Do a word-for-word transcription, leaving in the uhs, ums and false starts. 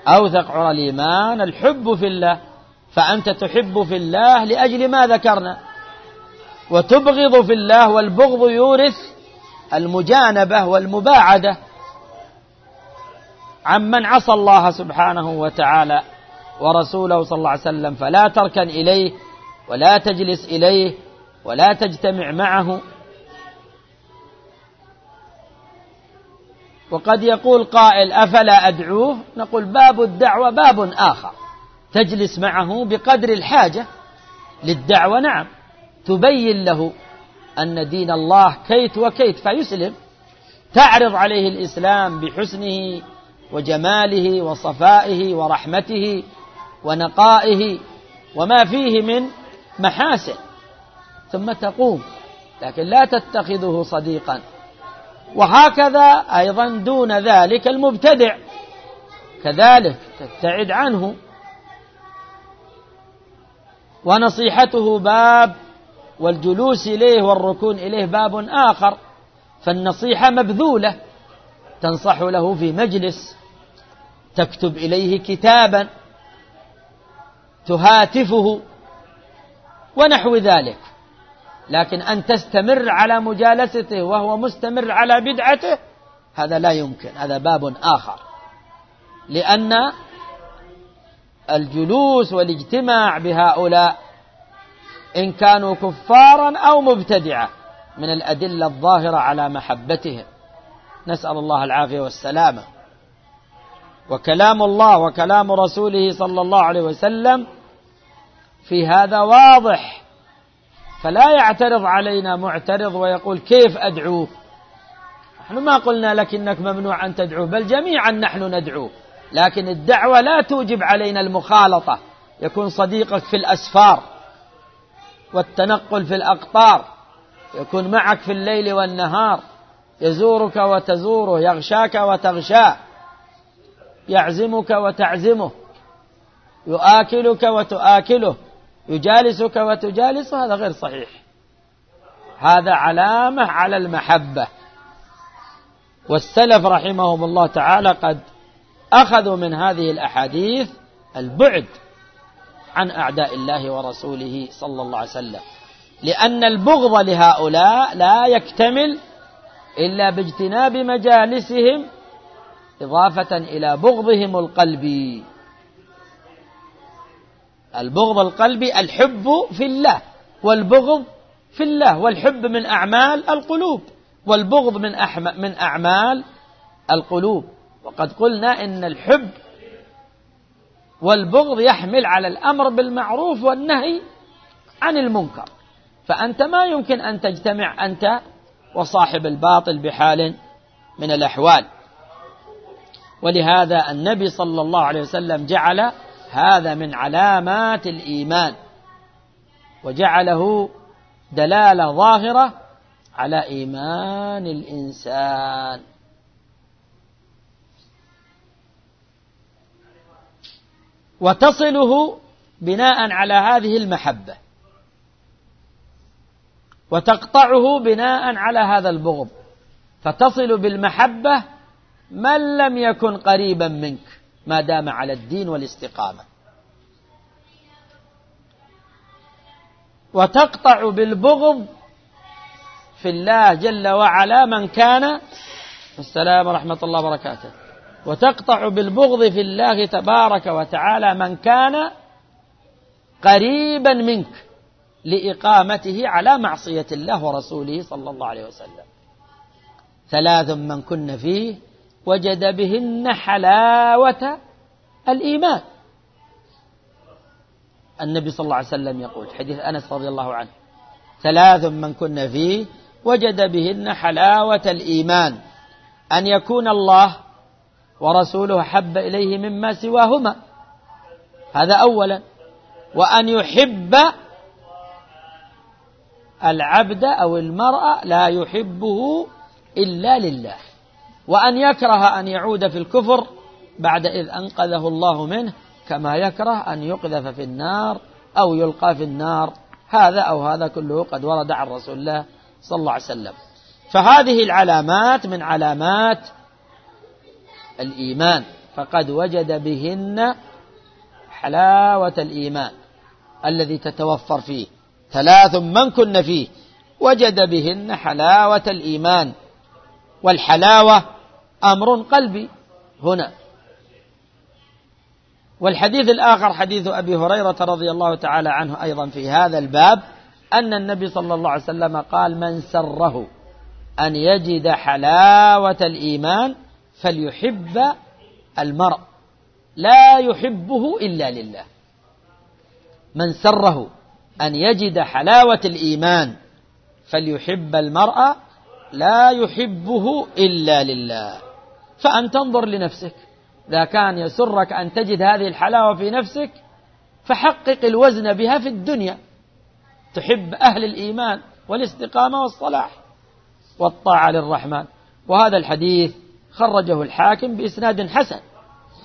أوثق عرى الإيمان الحب في الله، فأنت تحب في الله لأجل ما ذكرنا، وتبغض في الله، والبغض يورث المجانبة والمباعدة عمن عصى الله سبحانه وتعالى ورسوله صلى الله عليه وسلم، فلا تركن إليه ولا تجلس إليه ولا تجتمع معه. وقد يقول قائل أفلا أدعوه؟ نقول باب الدعوة باب آخر، تجلس معه بقدر الحاجة للدعوة، نعم، تبين له أن دين الله كيت وكيت فيسلم، تعرض عليه الإسلام بحسنه وجماله وصفائه ورحمته ونقائه وما فيه من محاسن، ثم تقوم، لكن لا تتخذه صديقا. وهكذا أيضا دون ذلك المبتدع كذلك تبتعد عنه، ونصيحته باب، والجلوس إليه والركون إليه باب آخر. فالنصيحة مبذولة، تنصح له في مجلس، تكتب إليه كتابا، تهاتفه ونحو ذلك، لكن أن تستمر على مجالسته وهو مستمر على بدعته هذا لا يمكن، هذا باب آخر. لأن الجلوس والاجتماع بهؤلاء إن كانوا كفارا أو مبتدعة من الأدلة الظاهرة على محبتهم، نسأل الله العافية والسلامة. وكلام الله وكلام رسوله صلى الله عليه وسلم في هذا واضح، فلا يعترض علينا معترض ويقول كيف أدعوه؟ نحن ما قلنا لك إنك ممنوع أن تدعوه، بل جميعا نحن ندعوه، لكن الدعوة لا توجب علينا المخالطة، يكون صديقك في الأسفار والتنقل في الأقطار، يكون معك في الليل والنهار، يزورك وتزوره، يغشاك وتغشاه، يعزمك وتعزمه، يؤكلك وتؤكله، يجالسك وتجالسه، هذا غير صحيح، هذا علامة على المحبة. والسلف رحمهم الله تعالى قد أخذوا من هذه الأحاديث البعد عن أعداء الله ورسوله صلى الله عليه وسلم، لأن البغض لهؤلاء لا يكتمل إلا باجتناب مجالسهم، إضافة إلى بغضهم القلبي. البغض القلبي الحب في الله، والبغض في الله، والحب من أعمال القلوب، والبغض من من أعمال القلوب. وقد قلنا إن الحب والبغض يحمل على الأمر بالمعروف والنهي عن المنكر، فأنت ما يمكن أن تجتمع أنت وصاحب الباطل بحال من الأحوال. ولهذا النبي صلى الله عليه وسلم جعل هذا من علامات الإيمان، وجعله دلالة ظاهرة على إيمان الإنسان. وتصله بناء على هذه المحبة، وتقطعه بناء على هذا البغض، فتصل بالمحبة من لم يكن قريبا منك ما دام على الدين والاستقامة، وتقطع بالبغض في الله جل وعلا من كان، السلام ورحمة الله وبركاته، وتقطع بالبغض في الله تبارك وتعالى من كان قريبا منك لإقامته على معصية الله ورسوله صلى الله عليه وسلم. ثلاث من كن فيه وجد بهن حلاوة الإيمان. النبي صلى الله عليه وسلم يقول حديث أنس رضي الله عنه: ثلاث من كن فيه وجد بهن حلاوة الإيمان، أن يكون الله ورسوله حب إليه مما سواهما، هذا أولا، وأن يحب العبد أو المرأة لا يحبه إلا لله، وأن يكره أن يعود في الكفر بعد إذ أنقذه الله منه، كما يكره أن يقذف في النار أو يلقى في النار. هذا أو هذا كله قد ورد عن رسول الله صلى الله عليه وسلم. فهذه العلامات من علامات الإيمان، فقد وجد بهن حلاوة الإيمان الذي تتوفر فيه. ثلاث من كن فيه وجد بهن حلاوة الإيمان، والحلاوة أمر قلبي هنا. والحديث الآخر حديث أبي هريرة رضي الله تعالى عنه أيضا في هذا الباب، أن النبي صلى الله عليه وسلم قال: من سره أن يجد حلاوة الإيمان فليحب المرء لا يحبه إلا لله. من سره أن يجد حلاوة الإيمان فليحب المرء لا يحبه إلا لله. فأن تنظر لنفسك، إذا كان يسرك أن تجد هذه الحلاوة في نفسك فحقق الوزن بها في الدنيا، تحب أهل الإيمان والاستقامة والصلاح والطاعة للرحمن. وهذا الحديث خرجه الحاكم بإسناد حسن.